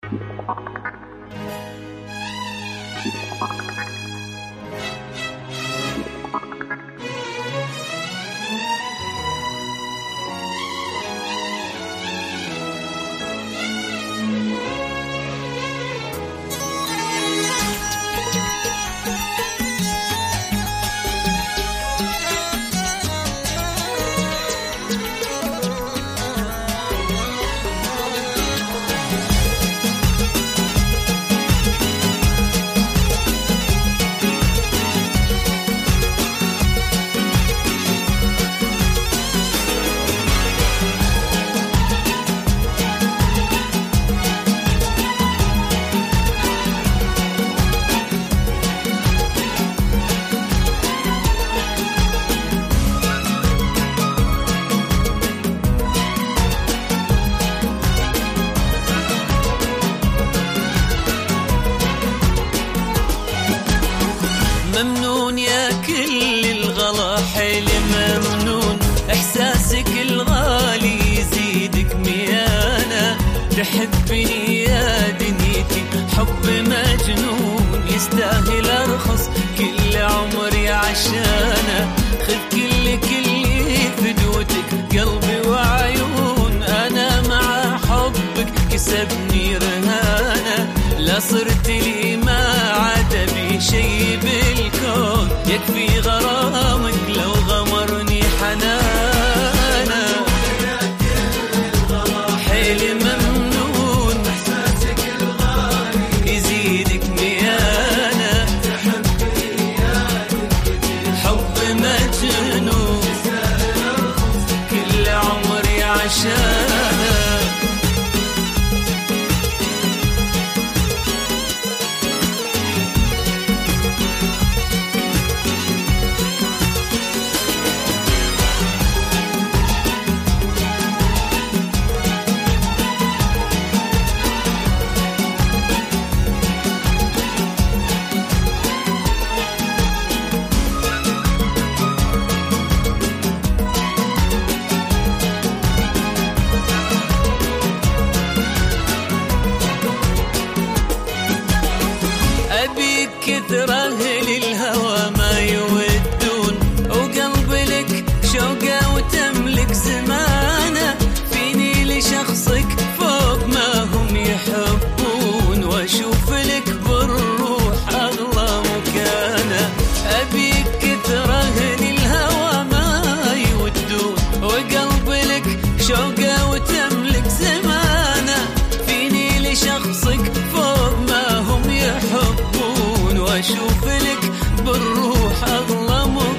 ممنون يا كل الغلا حيل ممنون، إحساسك الغالي يزيدك ميانة، تحبني يا دنيتي حب مجنون، يستاهل أرخص كل عمري عشانه، خذ كل فدوتك قلبي وعيون، أنا مع حبك كسبني رهانة، لا صرت لي ما عاد بي شي بالكون، يكفي غرامك لو غمرني حنانا، حيل ممنون إحساسك الغالي يزيدك ميانة، تحبني يا دنيتي حب مجنون، كل عمري عشانه. أبيك كثر أهل الهوى ما يودون، وقلب لك شوقه وتملك زمانه، فيني لشخصك فوق ما هم يحبون، وأشوف لك بالروح أغلى مكانه، أبيك كثر أهل الهوى ما يودون، وقلب لك شوقه وتملك زمانه، فيني لشخصك فوق ما هم يحبون، واشوف لك بالروح اغلى